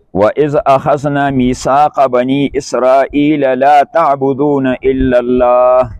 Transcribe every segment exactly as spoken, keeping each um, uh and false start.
وَإِذْ أَخَذْنَا مِيثَاقَ بَنِي إِسْرَائِيلَ لَا تَعْبُدُونَ إِلَّا اللَّهَ.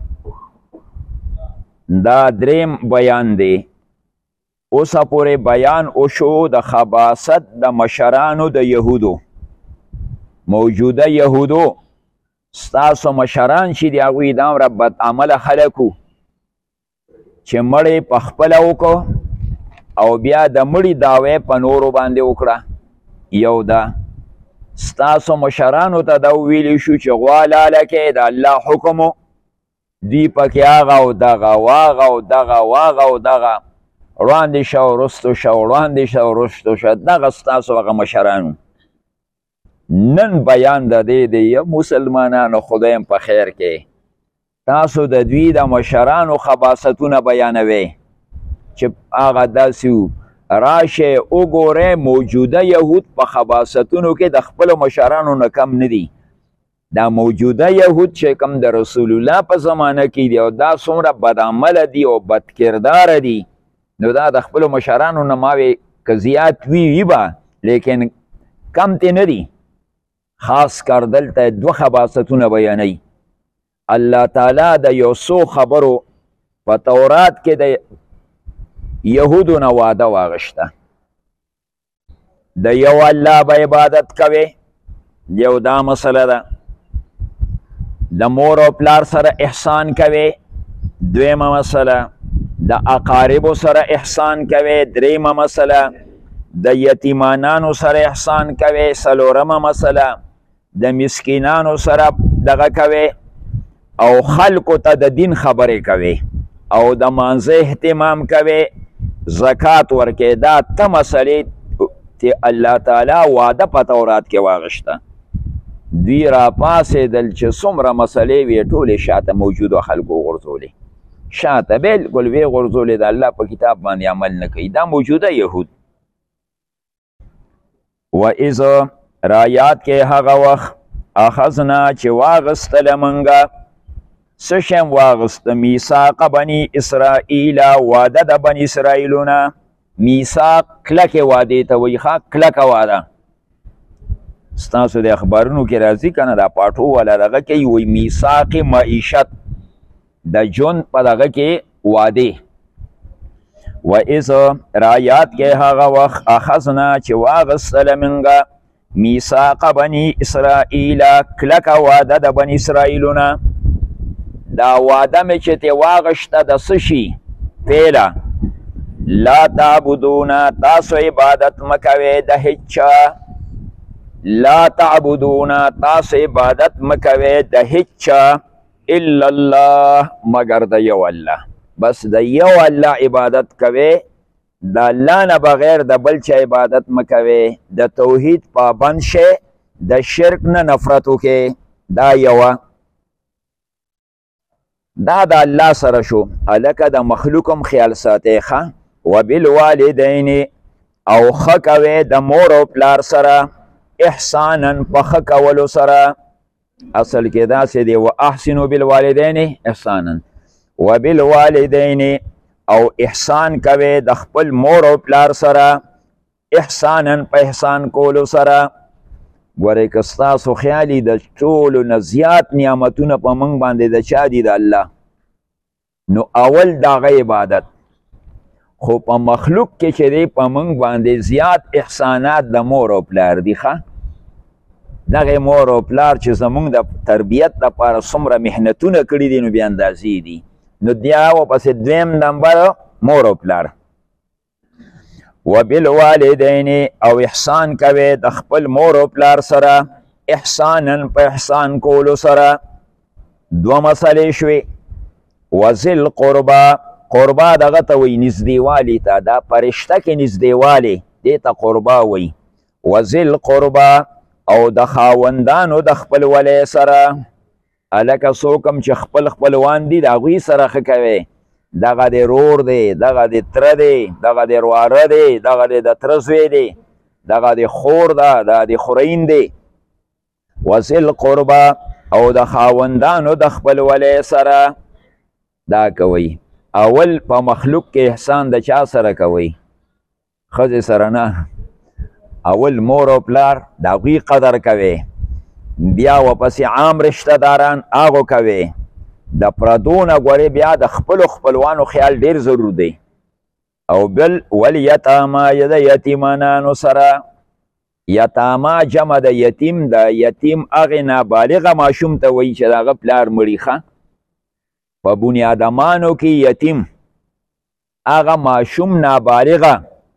دا دریم بیان دی. اوسه پورې بیان وشو د خباثت د مشرانو د یهودو. موجوده یهودو ستاسو مشران چې دي هغوی دا دومره بد عمله خلک وو چې مړی په خپله وکړو او بیا د مړي دعوی په نورو باندې وکړه. یو ده ستاسو مشرانو ته دا ویلی شو چې غوا لاله کې د الله حکم دوی پکې هغه او دغه واغه او دغه واغه او دغه وړاندې شه او رستو شه وړاندې شه او رستو شه دغه ستاسو هغه مشرانو. نن بیان د دې دی مسلمانانو خدایم په خیر کې تاسو د دوی د مشرانو خباثتونه بیانوئ چې هغه داسې وو. راشه وګورئ موجوده یهود په خباثتونو کې د خپلو مشرانو نه کم نه دي. دا موجوده یهود چې کوم د رسول الله په زمانه کې دي او دا څومره بدعمله دي او بدکرداره دي نو دا د خپلو مشرانو نه ما وی که زیات وي وي به لیکن کم تې نه دي. خاص کر دلته دوه خباثتونه بیانوي. الله تعالی د یو څو خبرو په تورات کې د یهودو نه واده واغشته. د یو الله به عبادت کوي، یو دا مسله ده. د مور او پلار سره احسان کوي، دویمه مسله. د اقاربو سره احسان کوي، دریمه مسله. د یتیمانانو سره احسان کوي، څلورمه مسله. د مسکینانو سره دغه کوي او خلکو ته د دین خبرې کوي او د مانځه اهتمام کوي، زکات ورکوي. دا ته مسلې چې الله تعالی واده په تورات کې واغشته. دوی راپاڅېدل چې څومره مسلې وې ټولې شاته موجودو خلکو غورځولې، شاته بلکل وې غورځولې. د الله په کتاب باندې عمل نه کوي. دا موجوده یهود. وإذ رایات کې هغه وخت اخذنا چې واغستله منګه څه شیم واغسته میثاق بني اسرائیل، واده د بني اسرائیلونه. میثاق کلکې وادې ته وایي، ښه کلکه واده. ستاسو د اخبارونو کې راځي که نه دا پاټو والا دغه کوي وایي میثاق معیشت د ژوند په دغه کې وادې. وإذ رایات کې هغه وخت اخذنا چې واغستله منګه میثاق بني اسرائیل، کلکه واده د بني اسرائیلونه. دا واده مې چې ترې واغشته د څه شي پیله، لا تعبدونه تاسو عبادت مه کوئ د هیڅ چا. لا تعبدونه تاسو عبادت مه کوئ د هیڅ چا الا الله مگر د یو الله. بس د یو الله عبادت کوئ، د الله نه بغیر د بل چا عبادت مه کوئ. د توحید پابند شئ، د شرک نه نفرت وکئ. دا یوه. دا د الله سره شو. هلکه د مخلوقم خیال ساتئ ښه. وبالوالدین او ښه کوئ د مور او پلار سره، احسانا په ښه کولو سره. اصل کې داسې دی واحسنوا بالوالدین احسانا. وبالوالدین او احسان کوي د خپل مور او پلار سره، احسانا په احسان کولو سره. ګورئ که ستاسو خیالي د ټولو نه زیات نعمتونه په موږ باندې د چا دي؟ د الله. نو اول د هغه عبادت. خو په مخلوق کې چې دی په موږ باندې زیات احسانات د مور او پلار دي. ښه دغې مور او پلار چې زموږ د تربیت لپاره څومره محنتونه کړي دي نو بې اندازې دي. نو بیا ورپسې دویم نمبر مور او پلار. وبالوالدین او احسان کوي د خپل مور او پلار سره، احسانا په احسان کولو سره. دوه مسلې شوې. وذل قربا، قربا دغه ته وایي نږدېوالي ته. دا پرشته کې نږدېوالی دې ته قربا وایي. وذل قربا او د خاوندانو د خپلولۍ سره. هلکه څوک هم چې خپل خپلوان دي د هغوی سره ښه کوي. دغه د رور دی، دغه د تره دی، دغه د رواره دی، دغه د تره زوی دی، دغه د خور ده، دا د خورین دی. وذل قربا او د خاوندانو د خپلولۍ سره. دا کوئ. اول په مخلوق کې احسان د چا سره کوئ؟ ښځې سره نه. اول مور او پلار د هغوی قدر کوي، بیا ورپسې عام رشته داران هغو کوي، د پردو نه ګورې بیا د خپلو خپلوانو خیال ډېر ضرور دی. او بل والیتاما د یتیمانانو سره، یتاما جمع د یتیم، د یتیم هغې نابالغه ماشوم ته وایي چې د هغه پلار مړي ښه. په بني ادمانو کې یتیم هغه ماشوم نابالغه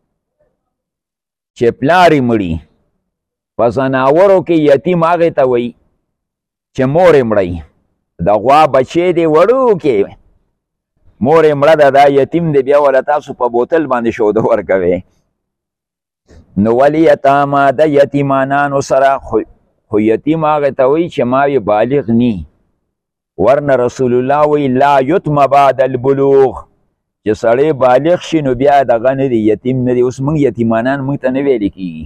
چې پلار یې مړي. په ځناورو کې یتیم هغې ته وایي چې مور یې مړی. د غوا بچی دی وړوکی مور یې مړه ده، دا یتیم دی، بیا وله تاسو په بوتل باندې شوده ورکوئ. نو والیتاما د یتیمانانو سره، خو یتیم هغې ته وایي چې ما یې بالغ نی. ورنه رسول الله وی لا یتم بعد البلوغ، چې سړی بالغ شي نو بیا دغه نه دی، یتیم نه دی. اوس موږ یتیمانان موږ ته نه ویلې کېږي،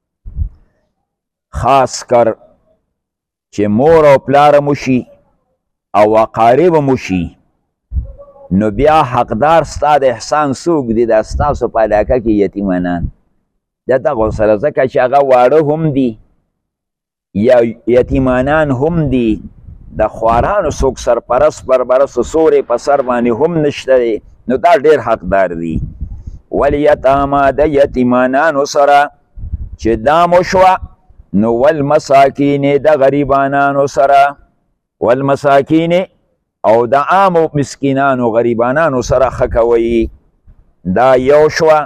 خاص کر چې مور او پلاره مو شي او اقارب مو شي، نو بیا حقدار ستا د احسان څوک دی؟ دا ستاسو په علاقه کې یتیمانان. د دغو سره ځکه چې هغه واړه هم دي یا یتیمانان هم دي، د خوارانو څوک سرپرست بربرست سورې په سر باندې هم نشته دی، نو دا ډېر حقدار دي. والیتاما د یتیمانانو سره چې دا مو شوه، نو والمساکین د غریبانانو سره، والمساکین او د عامو مسکینانو غریبانانو سره ښه کوئ. دا یو شوه.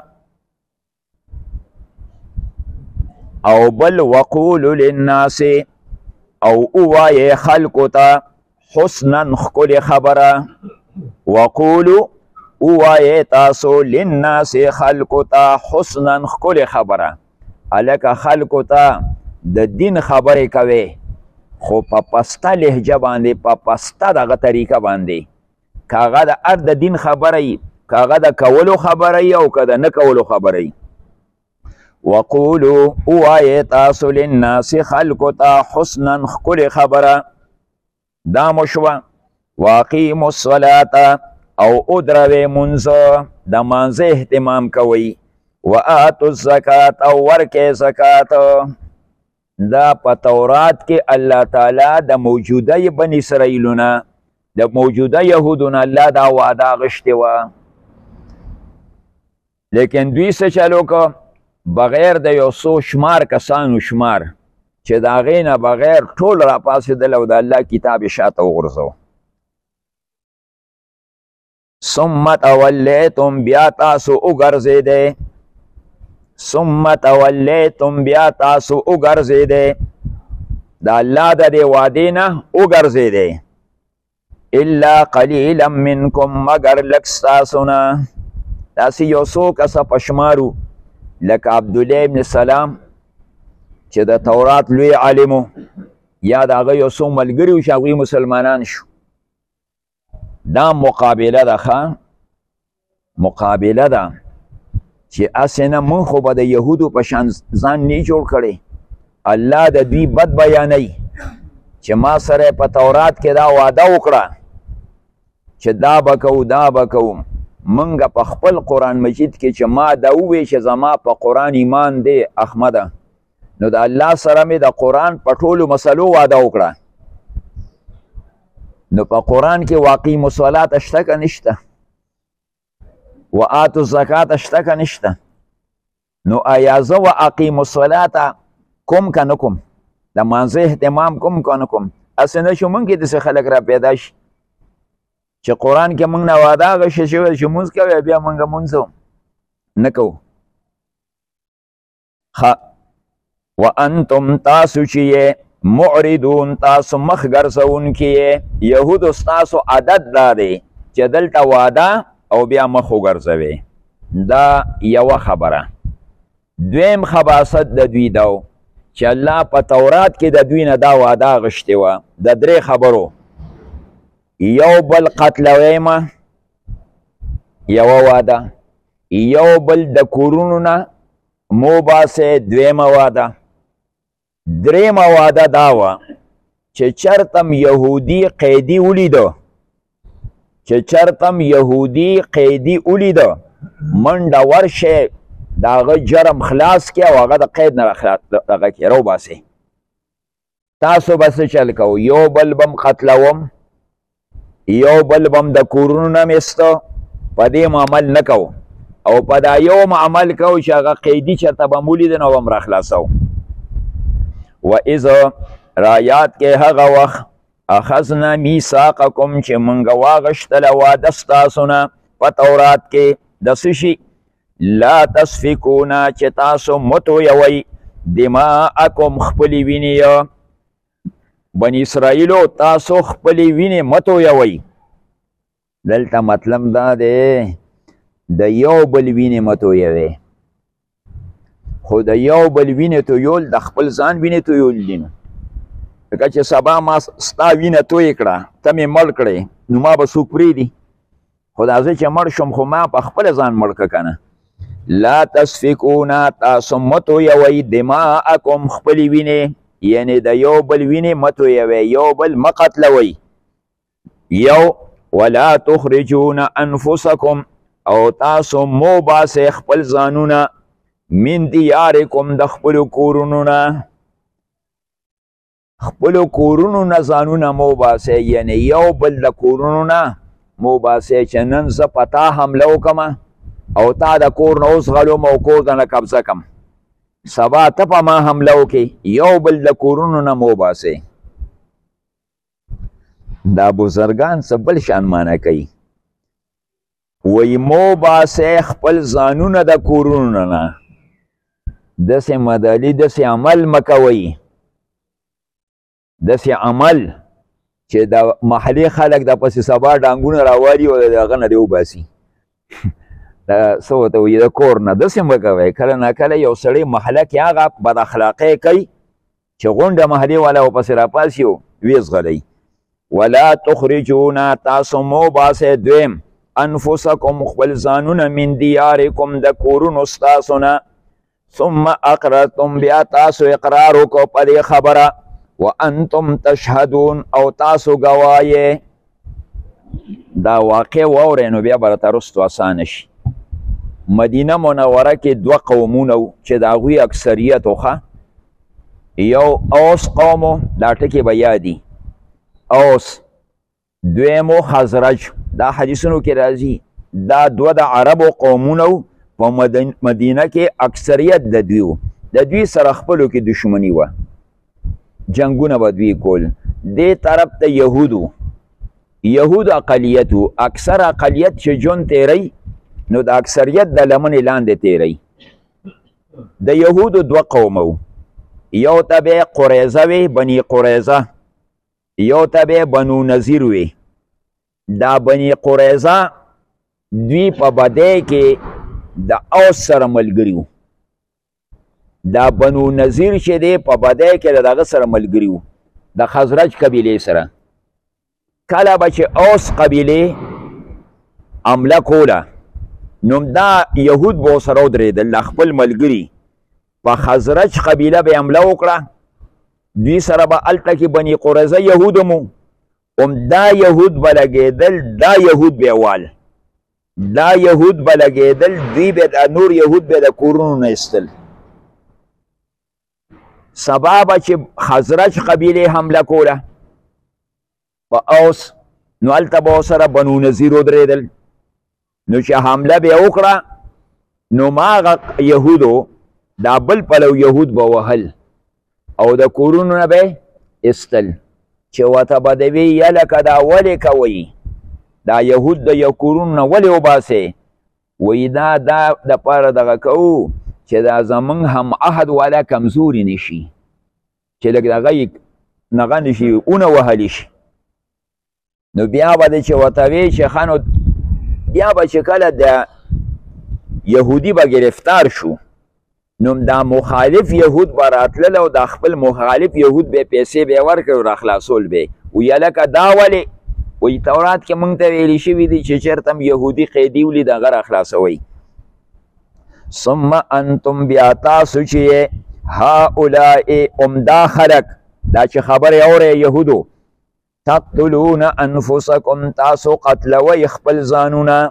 او بل وقولو للناس، او اوایې خلکو ته حسنا ښکلې خبره. وقولو اوایې تاسو للناس خلکو ته حسنا ښکلې خبره. هلکه خلکو ته د دین خبرې کوي، خو په پسته لهجه باندې، په پسته دغه طریقه باندې، که هغه د هر د دین خبره وي، که هغه د کولو خبره وي او که د نه کولو خبره وي. وقولو اوایې تاسو للناس خلکو ته حسنا ښکلې خبره. دا مو شوه. واقیموا الصلاة او ادروئ منځه، د مانځه اهتمام کوئ. وآتوا الزکات او ورکئ زکات. دا په تورات کې الله تعالی د موجوده بني اسرائیلونه، د موجوده یهودونه الله دا وعده اخیستې وه، لیکن دوی څه چل وکړه؟ بغیر د یو څو شمار کسانو شمار چې د هغې نه بغیر ټول راپاڅېدل او د الله کتاب یې شاته وغورځو. ثم تولیتم، بیا تاسو وګرځېدئ. ثم تولیتم، بیا تاسو وګرځېدئ، د الله د دې وعدې نه وګرځېدئ. الا قلیلا منکم، مگر لږ ستاسو نه. داسې یو څو کسه په شمارو، لکه عبدالله ابن سلام چې د تورات لوی عالم و، یا د هغه یو څو ملګري و چې هغوی مسلمانان شو. دا مقابله ده، ښه مقابله ده چې هسې نه موږ خو به د یهودو په شان ځان نه جوړ کړی. الله د دوی بد بیانوي چې ما سره په تورات کې دا وعده وکړه چې دا به کوو دا به کوو. منګه په خپل قرآن مجید کې چې ما دا ووی چې زما په قرآن ایمان دی احمده، نو د الله سره مې د قرآن په ټولو مسلو وعده وکړه. نو په قرآن کې واقعي صلات شته که نشته؟ وآتوا الزکات شته که نشته؟ نو آیا زه واقیم الصلات کوم که نه کوم؟ د مانځه اهتمام کوم که نه کوم؟ هسې نه شو موږ کې داسې خلک را پیدا شي چې قرآن کې موږ نه وعده اخیستې شوې چې مونځ کوئ، بیا موږ مونځ نه کوو. ښه وانتم تاسو چې یې معرضون، تاسو مخ ګرځونکي یې. یهودو ستاسو عادت دا دی چې دلته وعده او بیا مخ وګرځوي. دا یوه خبره. دویم خباست د دوی دا و چې الله په تورات کې د دوی نه دا وعده اخیستې وه د درې خبرو. یو بل قتلویمه، یوه وعده. یو بل د کورونو نه مو باسئ، دویمه وعده. دریمه وعده دا وه چې چرتم یهودي قیدي ولیده، چې چرتم یهودي قیدي ولیده، منډه ورشئ د هغه جرم خلاص کړي او هغه د قید نه دغه کړي راوباسئ. تاسو به څه چل کوو؟ یو بل به م قتلوم، یو بل به م د کورونو نه میسته، په دې م عمل نه کوو او په دا یو م عمل کوو چې هغه قیدي چېرته به م ولیده نو به م راخلاصوو. و اذ رایات کې هغه وخت اخذنا میثاقکم چې موږ واغشتله واده ستاسو نه په تورات کې د څه شي؟ لا تسفکونه چې تاسو متویوئ دماءکم خپلې وینې. بني اسرائیلو تاسو خپلې وینې متویوئ. دلته مطلب دا دی د یو بل وینې متویوئ، خو د یو بل وینې تویول د خپل ځان وینې تویول دي. نو لکه چې سبا ما ستا وینه توی کړه، ته مې مړ کړې، نو ما به څوک پرېږدي؟ خو دا زه چې مړ شم خو ما په خپله ځان مړ که که نه. لا تسفکونه تاسو متویوئ دماءکم خپلې وینې، یعنی د یو بل وینې متویوئ، یو بل مه قتلوئ. یو ولا تخرجون انفسکم او تاسو مو باسئ خپل ځانونه من دیارکم د خپلو کورونو نه، خپلو کورونو نه ځانونه مو باسئ، یعنی یو بل د کورونو نه مو باسئ چې نن زه په تا حمله وکړم او تا د کور نه اوس غلوم او کور ته نه قبضه کم، سبا ته په ما حمله وکړې، یو بل د کورونو نه مو باسئ. دا بزرګان څه بل شان معنی کوي، وی مو باسئ خپل ځانونه د کورونو نه، داسې مدالي داسې عمل مه کوئ، داسې عمل چې د محلي خلک د پسې سبا ډانګونه راوالي او د هغه نه دې وباسي. څه ورته وایي د کور نه داسې مه کوئ. کله ناکله یو سړی محله کې هغه بد اخلاقۍ کوي چې غونډه محلې والا ورپسې راپاسي او ویې ځغلوي. ولا تخرجونه تاسو مو باسئ دویم انفسکم خپل ځانونه من دیارکم د کورونو ستاسو نه، ثم اقررتم بیا تاسو اقرار وکړو په دې خبره، وانتم تشهدون او تاسو ګوایې. دا واقع واورئ نو بیا به راته رستو اسانه شي. مدینه منوره کې دوه قومونه وو چې د هغوی اکثریت وخه، یو اوس قومو، دا ټکې به یادي، اوس، دویمو خزرج. دا حدیثونو کې راځي دا دوه د عربو قومونه وو، په مدینه کې اکثریت د دوی وو، د دوی سره خپلو کې دشمني وه، جنګونه به دوی کول. دې طرف ته یهودو، یهود اقلیت وو، اکثر اقلیت چې ژوند تیری نو د اکثریت د لمنې لاندې تیری. د یهودو دوه قومه وو، یو ته به یې قریظه وی، بني قریظه، یو ته به یې بنو نذیر وی. دا بني قریظه دوی په بدی کې د اوس سره ملګري وو، دا بنو نذیر چې دی په بدی کې د دغه سره ملګري وو، د خزرج قبیلې سره. کله به چې اوس قبیلې حمله کوله نو دا یهود به ورسره ودرېدل، خپل ملګري. په خزرج قبیله به حمله وکړه، دوی سره به هلته کې بني قریظه یهود هم وو، هم دا یهود به لګېدل، دا یهود به وال، دا یهود به لګېدل، دوی به د نور یهود به د کورونو نه ایستل. سبا به چې خزرج قبیلې حمله کوله په اوس نو هلته به ورسره بنو نذیر ودرېدل، نو چې حمله به یې وکړه نو ماغه یهودو دا بل پلو یهود به وهل او د کورونو نه به ایستل، چې ورته به د وی یلکه دا ولې کوئ، دا یهود د یو کورونو نه ولې وباسئ؟ وایي دا دا دپاره دغه کوو چې دا زمونږ هم عهد والا کمزوري نشي، چې لږ دغه یې نغه نشي اونه وهلی شي. نو بیا به د چې ورته وی چې ښه نو بیا به چې کله د یهودي به گرفتار شو نو دا مخالف یهود به راتلل او دا خپل مخالف یهود به پیسې به یې ورکړ او راخلاصول به یې. وایي هلکه دا ولې؟ وایي تورات کې موږ ته ویلي شوي دي چې چېرته هم یهودي قیدي ولید هغه راخلاصوئ. ثم انتم بیا تاسو چې هؤلاء عمده خلک، دا چې خبرې اورئ یهودو، تقتلون انفسکم تاسو قتلوئ خپل ځانونه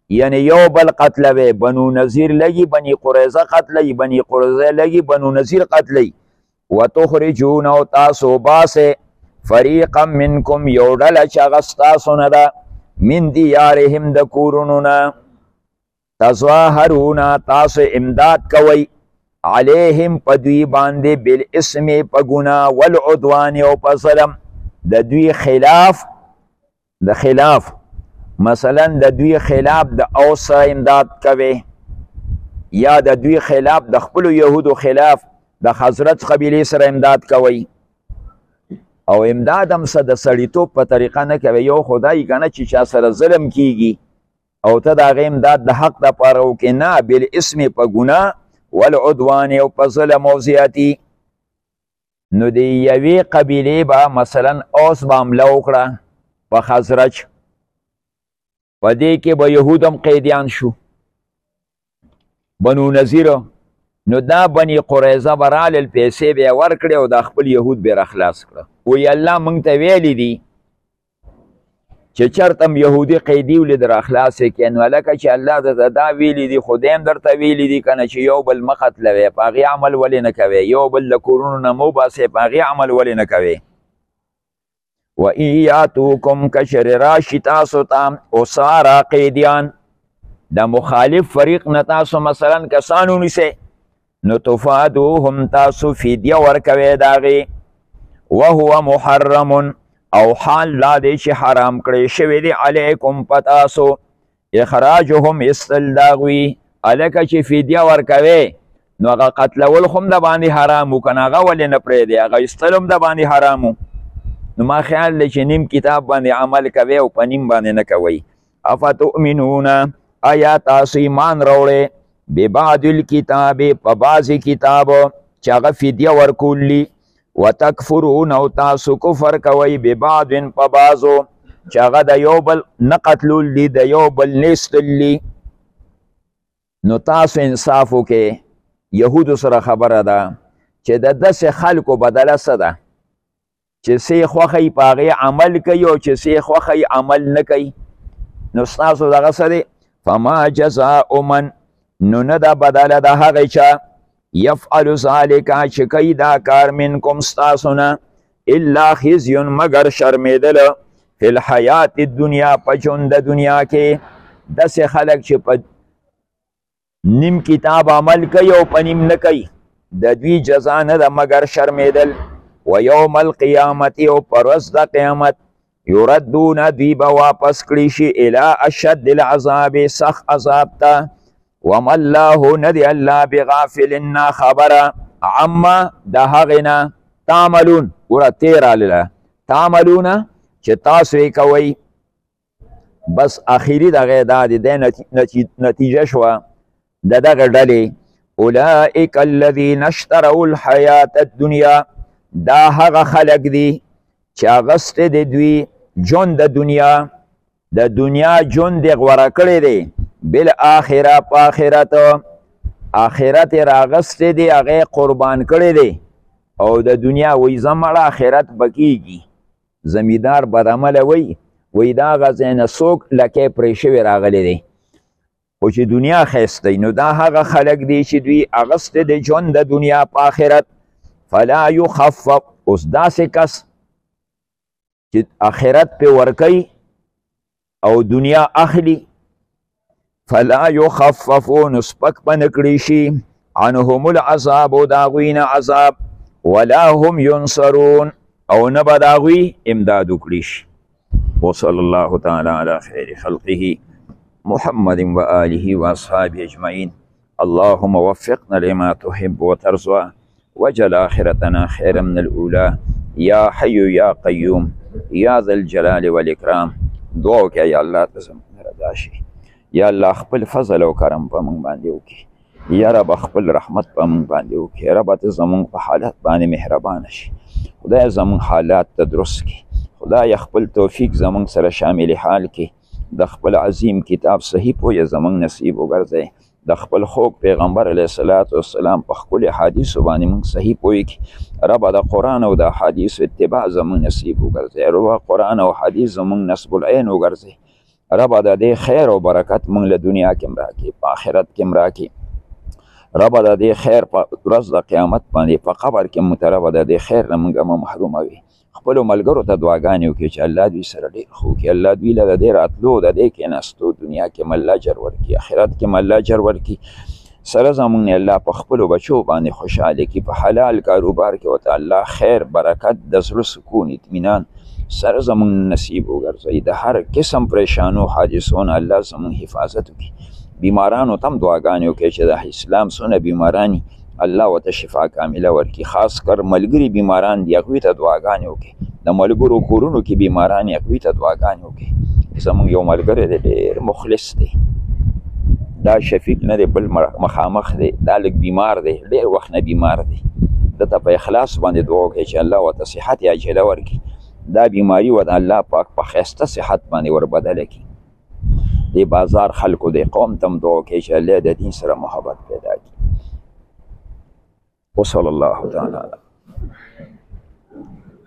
یعنی یو بل قتلوي، بنو نذیر لګي بني قریظه قتلوي، بني قریظه لګي بنو نذیر قتلوي. وتخرجون او تاسو باسه فریقا منکم یو ډله چې هغه ستاسو نه ده، من دیارهم د کورونو نه، تظاهرون تاسو امداد کوئ، علیهم په دوی باندې بالاسم په ګناه والعدوان او په ظلم، د دوی خلاف د خلاف مثلا د دوی خلاف د اوس امداد کوي، یا د دوی خلاف د خپلو یهودو خلاف د خزرج قبیلې سره امداد کوي. او امداد هم څه د سړیتوب په طریقه نه کوي، یو خدای کنه چې چا سره ظلم کیږي او ته د هغې امداد د حق دپاره وکړې، نه بالاسم په ګناه والعدوان او په ظلم او زیاتي. نو د یوې قبیلې به مثلا اوس به حمله وکړه په خزرج، په دې کې به یهود هم قیدیان شو، بنو نذیر. نو دا بني قریظه به رالل، پیسې به یې ورکړې او دا خپل یهود به یې راخلاص کړه. وی الله موږ ته ویلی دي چې چرته هم یهودي قیدي ولید راخلاص یې کړې. نو هلکه چې الله درته دا ویلی دي، خدای هم درته ویلی دي که نه چې یو بل مه قتلوئ، په هغې عمل ولې نه کوئ؟ یو بل د کورونو نه مه وباسئ، په هغې عمل ولې نه کوئ؟ و ان یاتوکم کشر راشي تاسو ته اسارا قیدیان، د مخالف فریق نه تاسو مثلا کسان ونیسئ، نو تفادوهم تاسو فدیه ورکوئ د هغې، وهو محرم او حال لا دی چې حرام کړی شوی دی علیکم په تاسو، اخراجهم ایستل د هغوی. هلکه چې فدیه ورکوئ نو هغه قتلول خو هم د باندې حرام و، که نه هغه ولې نه پرېږدئ، هغه ایستل هم د باندې حرام و. نو ما خیال دی چې نیم کتاب باندې عمل کوي او په نیم باندې نه کوئ. افتؤمنون آیا تاسو ایمان راوړئ ببعض الکتاب په بعضې کتابو چې هغه فدیه ورکولی، وتکفرون او تاسو کفر کوئ ببعض په بعضو چې هغه د یو بل نه قتلول دي، د یو بل نه ایستل دي. نو تاسو انصاف وکړئ. یهودو سره خبره ده چې د داسې خلکو بدله څه ده چې څه یې خوښه یي په هغې عمل کوي او چې څه یې خوښه یي عمل نه کوي. نو ستاسو دغه څه دی؟ فما جزاء من، نو نه ده بدله د هغې چا یفعل ذلک چې کوي دا کار منکم ستاسو نه، الا خزي مگر شرمېدله فی الحیات الدنیا په ژوند د دنیا کې. داسې خلک چې په نیم کتاب عمل کوي او په نیم نه کوي، د دوی جزا نه ده مگر شرمېدل. و یوم القیامت او په ورځ د قیامت یردون دوی به واپس کړي شي الی اشد العذاب سخت عذاب ته. وما الله ندی الله بغافل نا خبره عما د هغې نه تعملون، ګوره تیر راغله تعملونه چې تاسو یې کوئ. بس اخري دغې دا د دې نتیجه شوه د دغه ډلې اولئک الذین اشتروا الحیات الدنیا، دا هغه خلک دي چې اغستی د دوی ژوند د دنیا، د دنیا ژوند یې غوره کړی دی بالآخره په آخرت، آخرت یې راغستی دی هغه قربان کړی دی. او د دنیا وی زه مړه آخرت به کېږي، زمیندار بدعمله وی وی دا هغه ځای نه څوک لکۍ پرې شوی راغلی دی، خو چې دنیا ښایسته دی. نو دا هغه خلک دی چې دوی اغستی د ژوند د دنیا په آخرت. فلا یخفف، اوس داسې کس چې آخرت پې ورکوي او دنیا اخلي، فلا یخففو نو سپک به نه کړی شي عنهم العذاب د هغوی نه عذاب، ولا هم ینصرون او نه به د هغوی امداد وکړي شي. وصلی الله تعالی علی خیر خلقه محمد و آله و اصحابه اجمعین. اللهم وفقنا لما تحب وترضى وجل آخرتنا خيرا من الأولى يا حي يا قيوم يا ذا الجلال والإكرام. دعا وکړه یا الله ته زموږ رضا شي، یا الله خپل فضل او کرم په موږ باندې وکړي، یا رب خپل رحمت په موږ باندې وکړي، رب ته زموږ په حالت باندې مهربانه شي، خدای زموږ حالات ته درست کړي، خدای خپل توفیق زموږ سره شامل حال کړي، د خپل عظیم کتاب صحیح پوهه زموږ نصیب وګرځوي، د خپل خوږ پیغمبر علیه الصلاة والسلام په ښکلي حدیثو باندې موږ صحیح پوهې کړي. ربه د قرآن او د حدیثو اتباع زموږ نصیب وګرځوي، ربه قرآن او حدیث زموږ نصب العین وګرځوي، ربه د دې خیر او برکت موږ له دنیا کې هم راکړي، په آخرت کې هم راکړي. ربه د دې خیر په ورځ د قیامت باندې په قبر کې موږ ته ربه د دې خیر نه موږ مه محروموي. خپلو ملګرو ته دعاګانې وکړي چې الله دوی سره ډېر ښه وکړي، الله دوی له د دې راتلو د دې کېناستو دنیا کې هم الله اجر ورکړي، آخرت کې هم الله اجر ورکړي. سره زموږ نه الله په خپلو بچو باندې خوشحاله کړي، په حلال کاروبار کې ورته الله خیر برکت د زړه سکون اطمینان سره زموږ نصیب وګرځوي. د هر قسم پریشانو حادثو نه الله زموږ حفاظت وکړي. بیمارانو ته هم دعاګانې وکړي چې د اسلام څونه بیماران الله ورته شفا کامله ورکړي. خاص کر ملګري بیماران دي هغوی ته دعاګانې وکړي. د ملګرو کورونو کې بیماران دي هغوی ته دعاګانې وکړي. زموږ یو ملګری دی ډېر مخلص دی، دا شفیق نه دی بل مخامخ دی، دا لږ بیمار دی، ډېر وخت نه بیمار دی. دته په اخلاص باندې دعا وکړئ چې الله ورته صحت عاجله ورکړي، دا بیماري ورته الله پاک په ښایسته صحت باندې وربدله کړي. د بازار خلکو د قوم ته هم دعا وکړئ چې الله د دین سره محبت پیدا کړي. وصلی الله تعالی